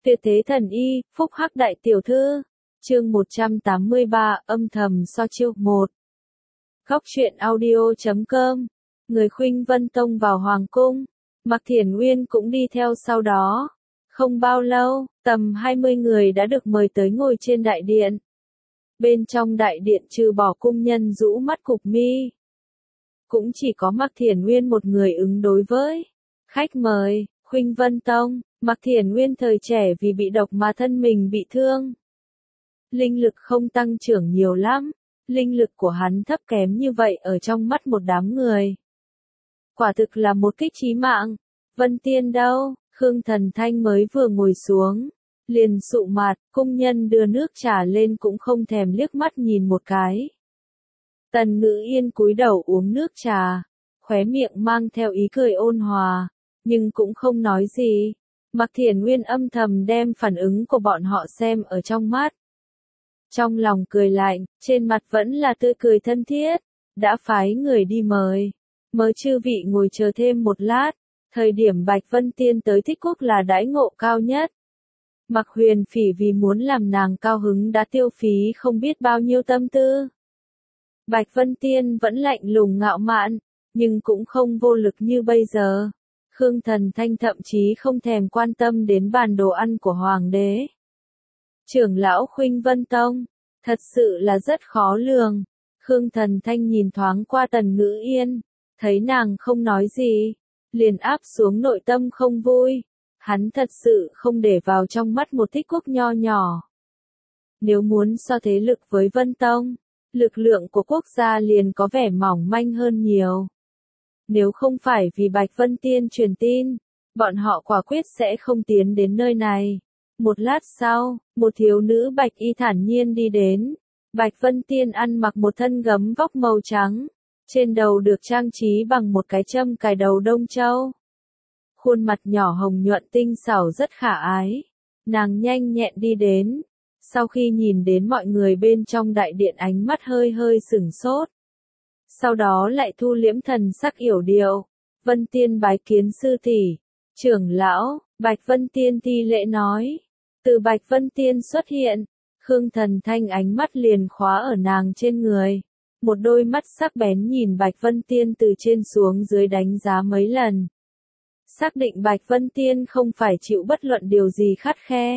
Tuyệt thế thần y, phúc hắc đại tiểu thư. Chương 183, âm thầm so chiêu 1. Góc truyện audio.com. Người Khuynh Vân Tông vào hoàng cung, Mạc Thiển Uyên cũng đi theo sau đó. Không bao lâu, tầm 20 người đã được mời tới ngồi trên đại điện. Bên trong đại điện trừ bỏ cung nhân rũ mắt cụp mi, cũng chỉ có Mạc Thiển Uyên một người ứng đối với khách mời. Khuynh Vân Tông, Mạc Thiển Uyên thời trẻ vì bị độc mà thân mình bị thương. Linh lực không tăng trưởng nhiều lắm, linh lực của hắn thấp kém như vậy ở trong mắt một đám người. Quả thực là một kích chí mạng. Vân Tiên đâu? Khương Thần Thanh mới vừa ngồi xuống, liền sụ mặt, cung nhân đưa nước trà lên cũng không thèm liếc mắt nhìn một cái. Tần Ngữ Yên cúi đầu uống nước trà, khóe miệng mang theo ý cười ôn hòa, nhưng cũng không nói gì. Mạc Thiển Uyên âm thầm đem phản ứng của bọn họ xem ở trong mắt. Trong lòng cười lạnh, trên mặt vẫn là tươi cười thân thiết, đã phái người đi mời. Mời chư vị ngồi chờ thêm một lát, thời điểm Bạch Vân Tiên tới Thích Quốc là đãi ngộ cao nhất. Mạc Huyền Phỉ vì muốn làm nàng cao hứng đã tiêu phí không biết bao nhiêu tâm tư. Bạch Vân Tiên vẫn lạnh lùng ngạo mạn, nhưng cũng không vô lực như bây giờ. Khương Thần Thanh thậm chí không thèm quan tâm đến bàn đồ ăn của Hoàng đế. Trưởng lão Khuynh Vân Tông, thật sự là rất khó lường. Khương Thần Thanh nhìn thoáng qua Tần Ngữ Yên, thấy nàng không nói gì, liền áp xuống nội tâm không vui. Hắn thật sự không để vào trong mắt một Thích Quốc nho nhỏ. Nếu muốn so thế lực với Vân Tông, lực lượng của quốc gia liền có vẻ mỏng manh hơn nhiều. Nếu không phải vì Bạch Vân Tiên truyền tin, bọn họ quả quyết sẽ không tiến đến nơi này. Một lát sau, một thiếu nữ bạch y thản nhiên đi đến. Bạch Vân Tiên ăn mặc một thân gấm vóc màu trắng, trên đầu được trang trí bằng một cái châm cài đầu đông châu. Khuôn mặt nhỏ hồng nhuận tinh xảo rất khả ái. Nàng nhanh nhẹn đi đến. Sau khi nhìn đến mọi người bên trong đại điện ánh mắt hơi hơi sửng sốt. Sau đó lại thu liễm thần sắc yểu điệu. Vân Tiên bái kiến sư tỷ. Trưởng lão, Bạch Vân Tiên thi lễ nói. Từ Bạch Vân Tiên xuất hiện, Khương Thần Thanh ánh mắt liền khóa ở nàng trên người. Một đôi mắt sắc bén nhìn Bạch Vân Tiên từ trên xuống dưới đánh giá mấy lần. Xác định Bạch Vân Tiên không phải chịu bất luận điều gì khắt khe.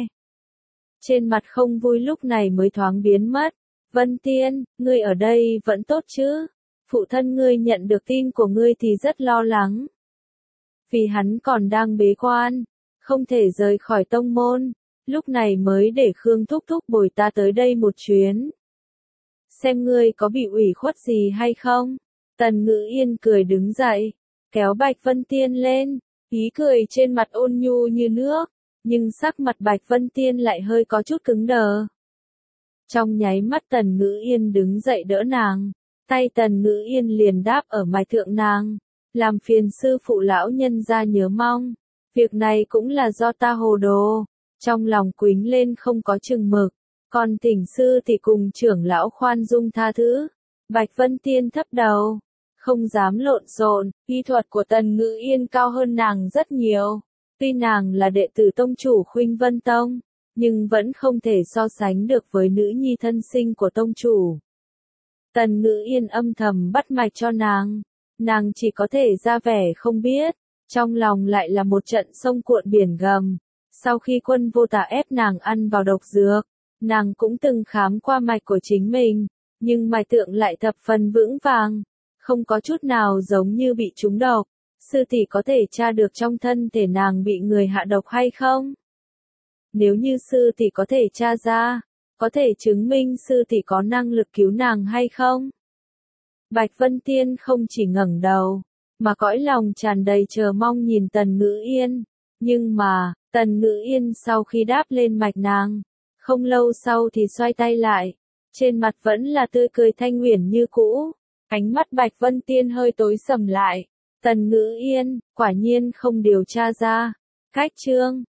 Trên mặt không vui lúc này mới thoáng biến mất. Vân Tiên, ngươi ở đây vẫn tốt chứ? Phụ thân ngươi nhận được tin của ngươi thì rất lo lắng. Vì hắn còn đang bế quan, không thể rời khỏi tông môn, lúc này mới để Khương thúc thúc bồi ta tới đây một chuyến. Xem ngươi có bị ủy khuất gì hay không? Tần Ngữ Yên cười đứng dậy, kéo Bạch Vân Tiên lên, ý cười trên mặt ôn nhu như nước, nhưng sắc mặt Bạch Vân Tiên lại hơi có chút cứng đờ. Trong nháy mắt Tần Ngữ Yên đứng dậy đỡ nàng, tay Tần Ngữ Yên liền đáp ở mai thượng nàng, làm phiền sư phụ lão nhân ra nhớ mong, việc này cũng là do ta hồ đồ, trong lòng quýnh lên không có chừng mực, còn thỉnh sư thì cùng trưởng lão khoan dung tha thứ. Bạch Vân Tiên thấp đầu, không dám lộn xộn, y thuật của Tần Ngữ Yên cao hơn nàng rất nhiều, tuy nàng là đệ tử tông chủ Khuynh Vân Tông, nhưng vẫn không thể so sánh được với nữ nhi thân sinh của tông chủ. Tần Ngữ Yên âm thầm bắt mạch cho nàng chỉ có thể ra vẻ không biết, trong lòng lại là một trận sông cuộn biển gầm. Sau khi Quân Vô Tà ép nàng ăn vào độc dược, nàng cũng từng khám qua mạch của chính mình, nhưng mạch tượng lại thập phần vững vàng, không có chút nào giống như bị trúng độc. Sư tỷ có thể tra được trong thân thể nàng bị người hạ độc hay không? Nếu như sư tỷ có thể tra ra, có thể chứng minh sư tỷ có năng lực cứu nàng hay không? Bạch Vân Tiên không chỉ ngẩng đầu, mà cõi lòng tràn đầy chờ mong nhìn Tần Ngữ Yên. Nhưng mà, Tần Ngữ Yên sau khi đáp lên mạch nàng, không lâu sau thì xoay tay lại, trên mặt vẫn là tươi cười thanh uyển như cũ. Ánh mắt Bạch Vân Tiên hơi tối sầm lại. Tần Ngữ Yên, quả nhiên không điều tra ra. Cách chương